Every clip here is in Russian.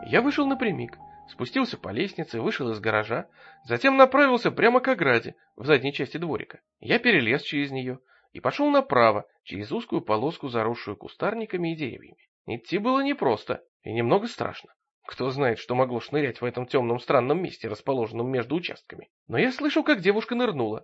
Я вышел напрямик, спустился по лестнице, вышел из гаража, затем направился прямо к ограде в задней части дворика. Я перелез через нее и пошел направо, через узкую полоску, заросшую кустарниками и деревьями. Идти было непросто и немного страшно. Кто знает, что могло шнырять в этом темном странном месте, расположенном между участками. Но я слышал, как девушка нырнула.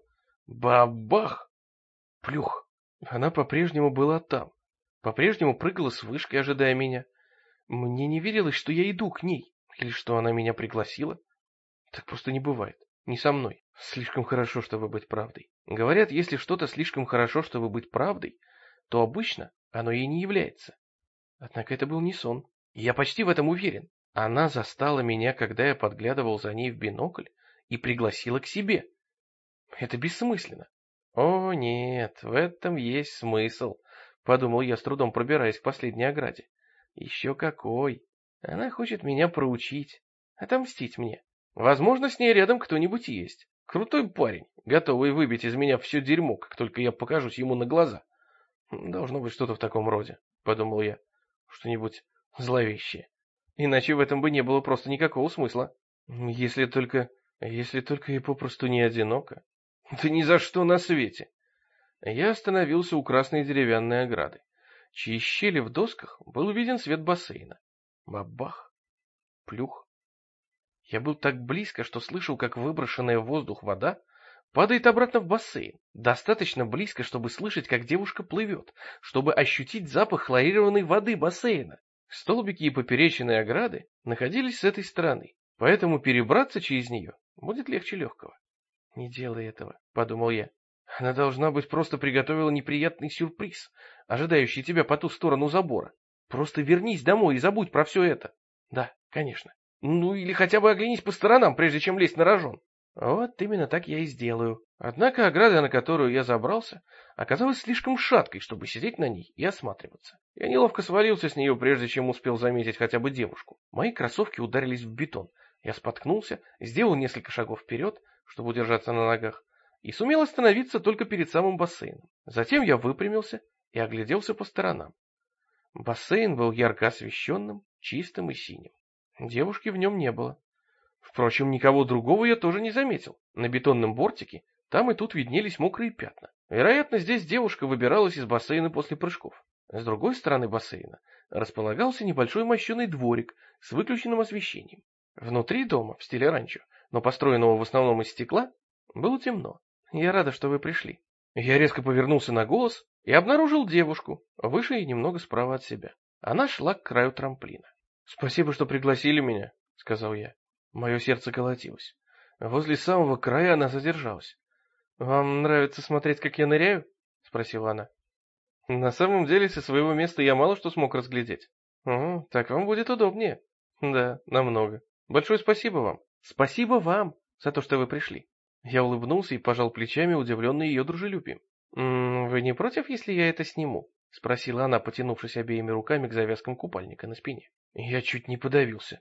Бабах! Плюх! Она по-прежнему была там. По-прежнему прыгала с вышкой, ожидая меня. Мне не верилось, что я иду к ней, или что она меня пригласила. Так просто не бывает. Не со мной. Слишком хорошо, чтобы быть правдой. Говорят, если что-то слишком хорошо, чтобы быть правдой, то обычно оно ей не является. Однако это был не сон. Я почти в этом уверен. Она застала меня, когда я подглядывал за ней в бинокль, и пригласила к себе. Это бессмысленно. О, нет, в этом есть смысл, подумал я, с трудом пробираясь к последней ограде. Еще какой! Она хочет меня проучить, отомстить мне. Возможно, с ней рядом кто-нибудь есть. Крутой парень, готовый выбить из меня все дерьмо, как только я покажусь ему на глаза. Должно быть что-то в таком роде, подумал я. Что-нибудь зловещее. Иначе в этом бы не было просто никакого смысла. Если только я попросту не одинока. Да ни за что на свете. Я остановился у красной деревянной ограды, чьи щели в досках был виден свет бассейна. Бабах! Плюх! Я был так близко, что слышал, как выброшенная в воздух вода падает обратно в бассейн. Достаточно близко, чтобы слышать, как девушка плывет, чтобы ощутить запах хлорированной воды бассейна. Столбики и поперечины ограды находились с этой стороны, поэтому перебраться через нее будет легче легкого. «Не делай этого», — подумал я. «Она, должна быть, просто приготовила неприятный сюрприз, ожидающий тебя по ту сторону забора. Просто вернись домой и забудь про все это». «Да, конечно. Ну или хотя бы оглянись по сторонам, прежде чем лезть на рожон». Вот именно так я и сделаю. Однако ограда, на которую я забрался, оказалась слишком шаткой, чтобы сидеть на ней и осматриваться. Я неловко свалился с нее, прежде чем успел заметить хотя бы девушку. Мои кроссовки ударились в бетон. Я споткнулся, сделал несколько шагов вперед, чтобы удержаться на ногах, и сумел остановиться только перед самым бассейном. Затем я выпрямился и огляделся по сторонам. Бассейн был ярко освещенным, чистым и синим. Девушки в нем не было. Впрочем, никого другого я тоже не заметил. На бетонном бортике там и тут виднелись мокрые пятна. Вероятно, здесь девушка выбиралась из бассейна после прыжков. С другой стороны бассейна располагался небольшой мощеный дворик с выключенным освещением. Внутри дома, в стиле ранчо, но построенного в основном из стекла, было темно. «Я рада, что вы пришли». Я резко повернулся на голос и обнаружил девушку, выше и немного справа от себя. Она шла к краю трамплина. «Спасибо, что пригласили меня», — сказал я. Мое сердце колотилось. Возле самого края она задержалась. «Вам нравится смотреть, как я ныряю?» — спросила она. «На самом деле, со своего места я мало что смог разглядеть». Так вам будет удобнее». «Да, намного. Большое спасибо вам». «Спасибо вам за то, что вы пришли». Я улыбнулся и пожал плечами, удивленный ее дружелюбием. «Вы не против, если я это сниму?» — спросила она, потянувшись обеими руками к завязкам купальника на спине. Я чуть не подавился.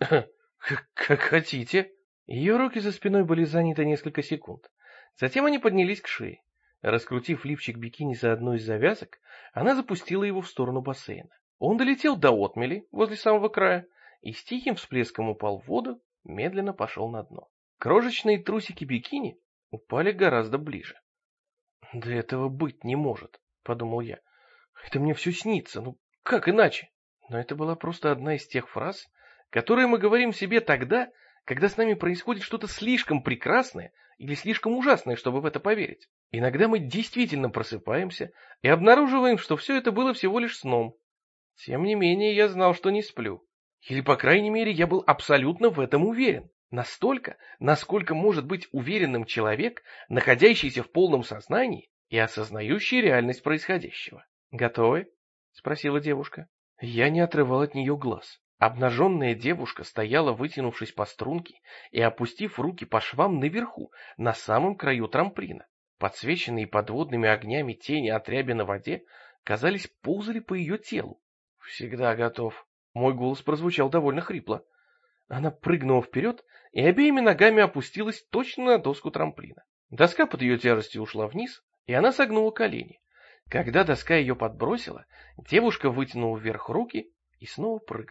«Как хотите». Ее руки за спиной были заняты несколько секунд. Затем они поднялись к шее. Раскрутив лифчик бикини за одну из завязок, она запустила его в сторону бассейна. Он долетел до отмели возле самого края и с тихим всплеском упал в воду, медленно пошел на дно. Крошечные трусики бикини упали гораздо ближе. «Да этого быть не может», — подумал я. «Это мне все снится, ну как иначе?» Но это была просто одна из тех фраз, которые мы говорим себе тогда, когда с нами происходит что-то слишком прекрасное или слишком ужасное, чтобы в это поверить. Иногда мы действительно просыпаемся и обнаруживаем, что все это было всего лишь сном. Тем не менее, я знал, что не сплю. Или, по крайней мере, я был абсолютно в этом уверен. Настолько, насколько может быть уверенным человек, находящийся в полном сознании и осознающий реальность происходящего. «Готовы?» — спросила девушка. Я не отрывал от нее глаз. Обнаженная девушка стояла, вытянувшись по струнке и опустив руки по швам наверху, на самом краю трамплина. Подсвеченные подводными огнями тени от ряби на воде, казались, ползали по ее телу. «Всегда готов». Мой голос прозвучал довольно хрипло. Она прыгнула вперед и обеими ногами опустилась точно на доску трамплина. Доска под ее тяжестью ушла вниз, и она согнула колени. Когда доска ее подбросила, девушка вытянула вверх руки и снова прыгнула.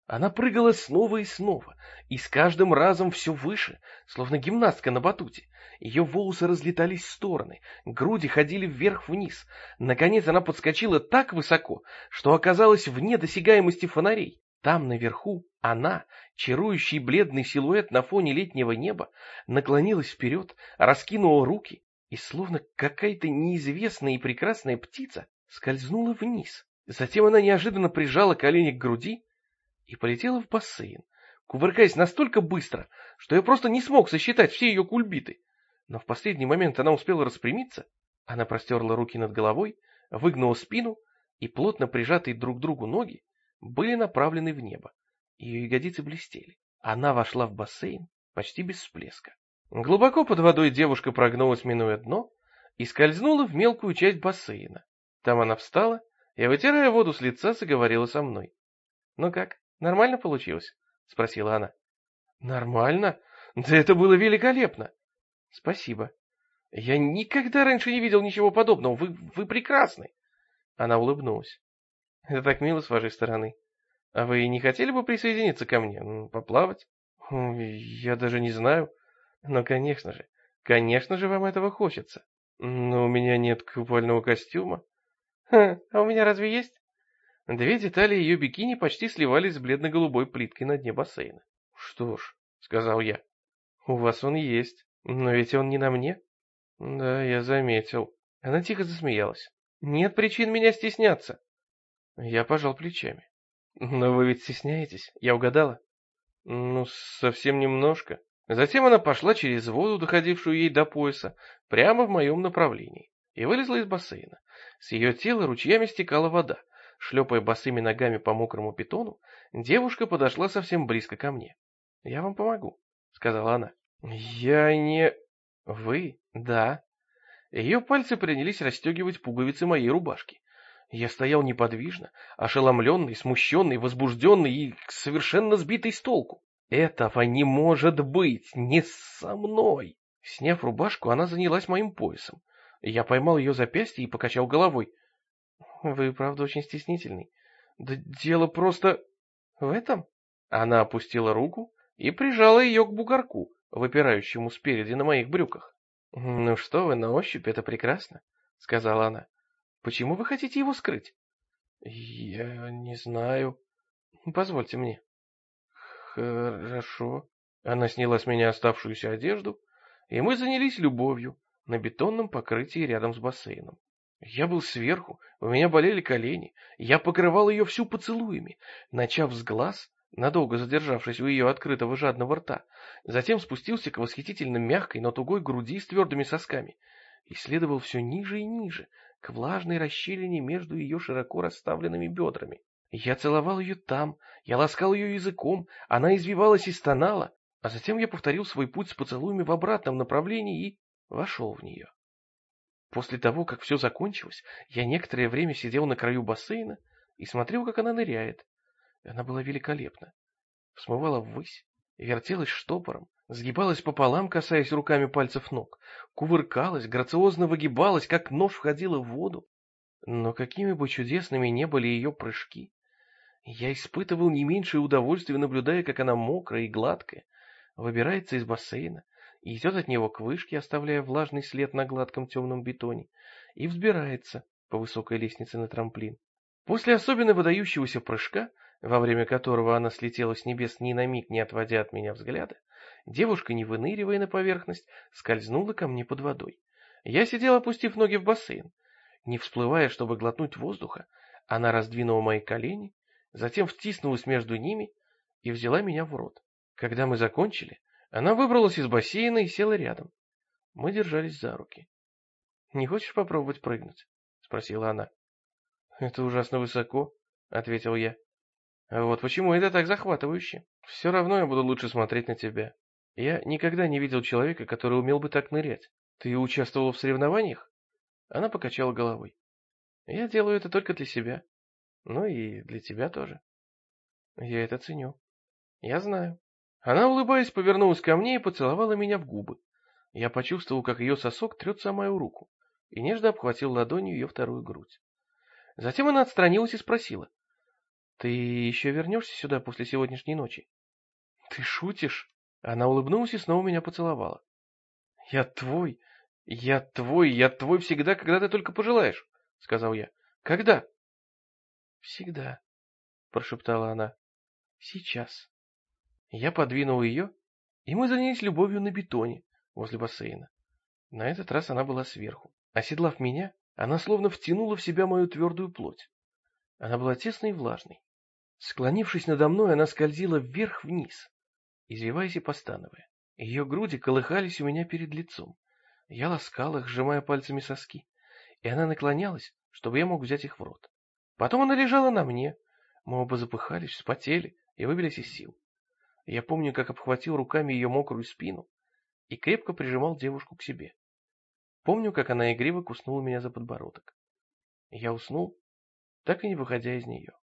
Она прыгала снова и снова, и с каждым разом все выше, словно гимнастка на батуте. Ее волосы разлетались в стороны, груди ходили вверх-вниз. Наконец она подскочила так высоко, что оказалась вне досягаемости фонарей. Там наверху она, чарующий бледный силуэт на фоне летнего неба, наклонилась вперед, раскинула руки, и словно какая-то неизвестная и прекрасная птица скользнула вниз. Затем она неожиданно прижала колени к груди и полетела в бассейн, кувыркаясь настолько быстро, что я просто не смог сосчитать все ее кульбиты. Но в последний момент она успела распрямиться, она простерла руки над головой, выгнула спину, и плотно прижатые друг к другу ноги были направлены в небо. Ее ягодицы блестели. Она вошла в бассейн почти без всплеска. Глубоко под водой девушка прогнулась, минуя дно, и скользнула в мелкую часть бассейна. Там она встала и, вытирая воду с лица, заговорила со мной. «Ну как, нормально получилось?» — спросила она. «Нормально? Да это было великолепно!» «Спасибо. Я никогда раньше не видел ничего подобного. Вы прекрасны!» Она улыбнулась. «Это так мило с вашей стороны. А вы не хотели бы присоединиться ко мне? Поплавать?» «Я даже не знаю. Но, конечно же вам этого хочется. Но у меня нет купального костюма». «Ха, а у меня разве есть?» Две детали ее бикини почти сливались с бледно-голубой плиткой на дне бассейна. «Что ж», — сказал я, — «у вас он есть, но ведь он не на мне». «Да, я заметил». Она тихо засмеялась. «Нет причин меня стесняться». Я пожал плечами. «Но вы ведь стесняетесь, я угадала?» «Ну, совсем немножко». Затем она пошла через воду, доходившую ей до пояса, прямо в моем направлении, и вылезла из бассейна. С ее тела ручьями стекала вода. Шлепая босыми ногами по мокрому питону, девушка подошла совсем близко ко мне. «Я вам помогу», — сказала она. «Я не...» «Вы?» «Да». Ее пальцы принялись расстегивать пуговицы моей рубашки. Я стоял неподвижно, ошеломленный, смущенный, возбужденный и совершенно сбитый с толку. «Этого не может быть! Не со мной!» Сняв рубашку, она занялась моим поясом. Я поймал ее запястье и покачал головой. «Вы, правда, очень стеснительный. Да дело просто в этом?» Она опустила руку и прижала ее к бугорку, выпирающему спереди на моих брюках. «Ну что вы, на ощупь это прекрасно», — сказала она. «Почему вы хотите его скрыть?» «Я не знаю. Позвольте мне». «Хорошо». Она сняла с меня оставшуюся одежду, и мы занялись любовью на бетонном покрытии рядом с бассейном. Я был сверху, у меня болели колени, я покрывал ее всю поцелуями, начав с глаз, надолго задержавшись у ее открытого жадного рта, затем спустился к восхитительно мягкой, но тугой груди с твердыми сосками и следовал все ниже и ниже, к влажной расщелине между ее широко расставленными бедрами. Я целовал ее там, я ласкал ее языком, она извивалась и стонала, а затем я повторил свой путь с поцелуями в обратном направлении и вошел в нее. После того, как все закончилось, я некоторое время сидел на краю бассейна и смотрел, как она ныряет. Она была великолепна. Взмывала ввысь, вертелась штопором, сгибалась пополам, касаясь руками пальцев ног, кувыркалась, грациозно выгибалась, как нож входила в воду. Но какими бы чудесными не были ее прыжки, я испытывал не меньшее удовольствие, наблюдая, как она мокрая и гладкая, выбирается из бассейна и идет от него к вышке, оставляя влажный след на гладком темном бетоне, и взбирается по высокой лестнице на трамплин. После особенно выдающегося прыжка, во время которого она слетела с небес ни на миг не отводя от меня взгляда, девушка, не выныривая на поверхность, скользнула ко мне под водой. Я сидел, опустив ноги в бассейн. Не всплывая, чтобы глотнуть воздуха, она раздвинула мои колени, затем втиснулась между ними и взяла меня в рот. Когда мы закончили, она выбралась из бассейна и села рядом. Мы держались за руки. «Не хочешь попробовать прыгнуть?» — спросила она. «Это ужасно высоко», — ответил я. «А вот почему это так захватывающе? Все равно я буду лучше смотреть на тебя. Я никогда не видел человека, который умел бы так нырять. Ты участвовал в соревнованиях?» Она покачала головой. «Я делаю это только для себя. Ну и для тебя тоже. Я это ценю. Я знаю». Она, улыбаясь, повернулась ко мне и поцеловала меня в губы. Я почувствовал, как ее сосок трется о мою руку, и нежно обхватил ладонью ее вторую грудь. Затем она отстранилась и спросила. Ты еще вернешься сюда после сегодняшней ночи? Ты шутишь? Она улыбнулась и снова меня поцеловала. Я твой, я твой всегда, когда ты только пожелаешь, сказал я. Когда? Всегда, прошептала она. Сейчас. Я подвинул ее, и мы занялись любовью на бетоне возле бассейна. На этот раз она была сверху. Оседлав меня, она словно втянула в себя мою твердую плоть. Она была тесной и влажной. Склонившись надо мной, она скользила вверх-вниз, извиваясь и постановая. Ее груди колыхались у меня перед лицом. Я ласкал их, сжимая пальцами соски, и она наклонялась, чтобы я мог взять их в рот. Потом она лежала на мне. Мы оба запыхались, вспотели и выбились из сил. Я помню, как обхватил руками ее мокрую спину и крепко прижимал девушку к себе. Помню, как она игриво куснула меня за подбородок. Я уснул, так и не выходя из нее.